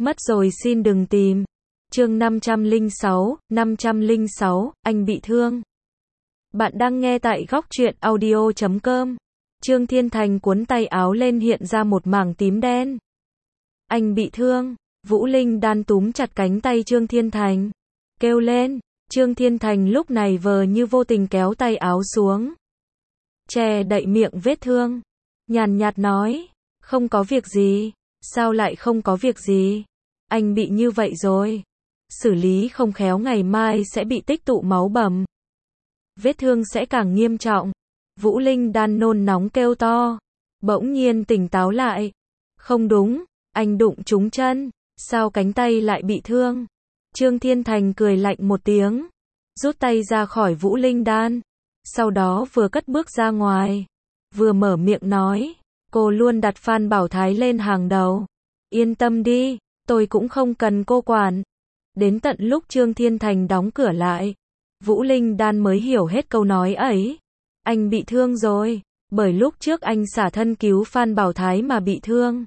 Mất rồi xin đừng tìm. Chương 506, anh bị thương. Bạn đang nghe tại góc truyện audio.com. Trương Thiên Thành cuốn tay áo lên hiện ra một mảng tím đen. Anh bị thương. Vũ Linh đan túm chặt cánh tay Trương Thiên Thành. Kêu lên. Trương Thiên Thành lúc này vờ như vô tình kéo tay áo xuống. Che đậy miệng vết thương. Nhàn nhạt nói. Không có việc gì. Sao lại không có việc gì? Anh bị như vậy rồi. Xử lý không khéo ngày mai sẽ bị tích tụ máu bầm. Vết thương sẽ càng nghiêm trọng. Vũ Linh đan nôn nóng kêu to. Bỗng nhiên tỉnh táo lại. Không đúng, anh đụng trúng chân. Sao cánh tay lại bị thương? Trương Thiên Thành cười lạnh một tiếng. Rút tay ra khỏi Vũ Linh đan. Sau đó vừa cất bước ra ngoài. Vừa mở miệng nói. Cô luôn đặt Phan Bảo Thái lên hàng đầu. Yên tâm đi, tôi cũng không cần cô quản. Đến tận lúc Trương Thiên Thành đóng cửa lại. Vũ Linh đan mới hiểu hết câu nói ấy. Anh bị thương rồi. Bởi lúc trước anh xả thân cứu Phan Bảo Thái mà bị thương.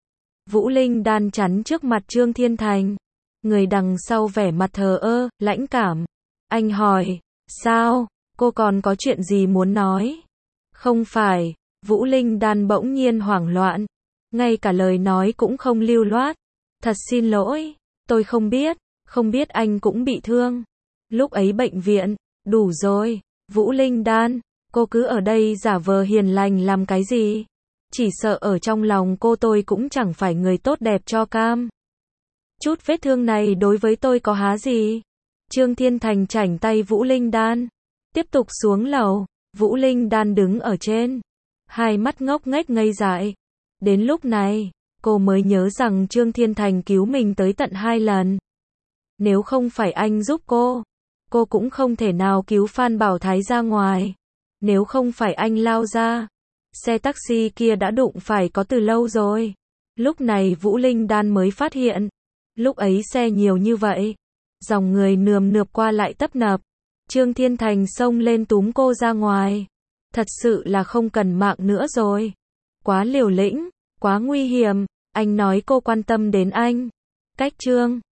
Vũ Linh đan chắn trước mặt Trương Thiên Thành. Người đằng sau vẻ mặt thờ ơ, lãnh cảm. Anh hỏi, sao, cô còn có chuyện gì muốn nói? Không phải, Vũ Linh đan bỗng nhiên hoảng loạn. Ngay cả lời nói cũng không lưu loát. Thật xin lỗi, tôi không biết anh cũng bị thương. Lúc ấy bệnh viện, đủ rồi, Vũ Linh đan, cô cứ ở đây giả vờ hiền lành làm cái gì? Chỉ sợ ở trong lòng cô tôi cũng chẳng phải người tốt đẹp cho cam. Chút vết thương này đối với tôi có há gì? Trương Thiên Thành chảnh tay Vũ Linh đan. Tiếp tục xuống lầu, Vũ Linh đan đứng ở trên. Hai mắt ngốc nghếch ngây dại. Đến lúc này, cô mới nhớ rằng Trương Thiên Thành cứu mình tới tận 2 lần. Nếu không phải anh giúp cô cũng không thể nào cứu Phan Bảo Thái ra ngoài. Nếu không phải anh lao ra, xe taxi kia đã đụng phải có từ lâu rồi. Lúc này Vũ Linh đan mới phát hiện. Lúc ấy xe nhiều như vậy. Dòng người nườm nượp qua lại tấp nập. Trương Thiên Thành xông lên túm cô ra ngoài. Thật sự là không cần mạng nữa rồi. Quá liều lĩnh, quá nguy hiểm. Anh nói cô quan tâm đến anh. Cách Trương